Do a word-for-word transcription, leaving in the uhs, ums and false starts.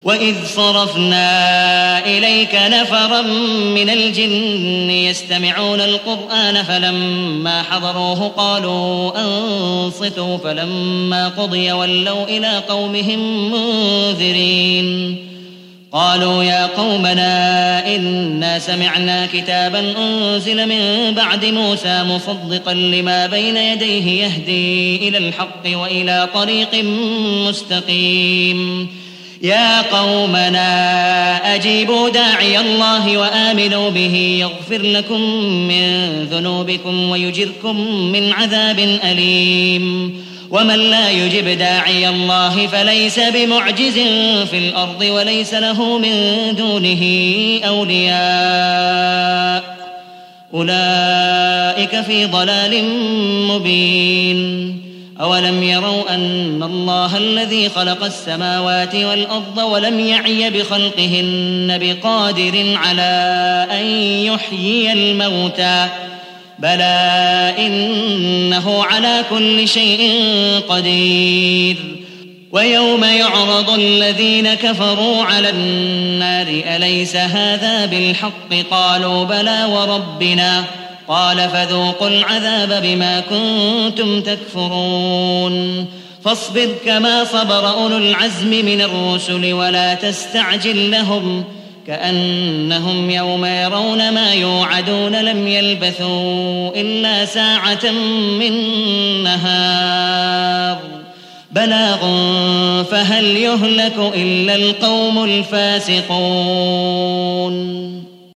وإذ صرفنا إليك نفرا من الجن يستمعون القرآن فلما حضروه قالوا أنصتوا فلما قضي ولوا إلى قومهم منذرين قالوا يا قومنا إنا سمعنا كتابا أنزل من بعد موسى مصدقا لما بين يديه يهدي إلى الحق وإلى طريق مستقيم يا قومنا أجيبوا داعي الله وآمنوا به يغفر لكم من ذنوبكم ويجركم من عذاب أليم ومن لا يجب داعي الله فليس بمعجز في الأرض وليس له من دونه أولياء أولئك في ضلال مبين أولم يروا أن الله الذي خلق السماوات والأرض ولم يعي بخلقهن بقادر على أن يحيي الموتى بلى إنه على كل شيء قدير ويوم يعرض الذين كفروا على النار أليس هذا بالحق قالوا بلى وربنا قال فذوقوا العذاب بما كنتم تكفرون فاصبر كما صبر أولو العزم من الرسل ولا تستعجل لهم كأنهم يوم يرون ما يوعدون لم يلبثوا إلا ساعة من نهار بلاغ فهل يهلك إلا القوم الفاسقون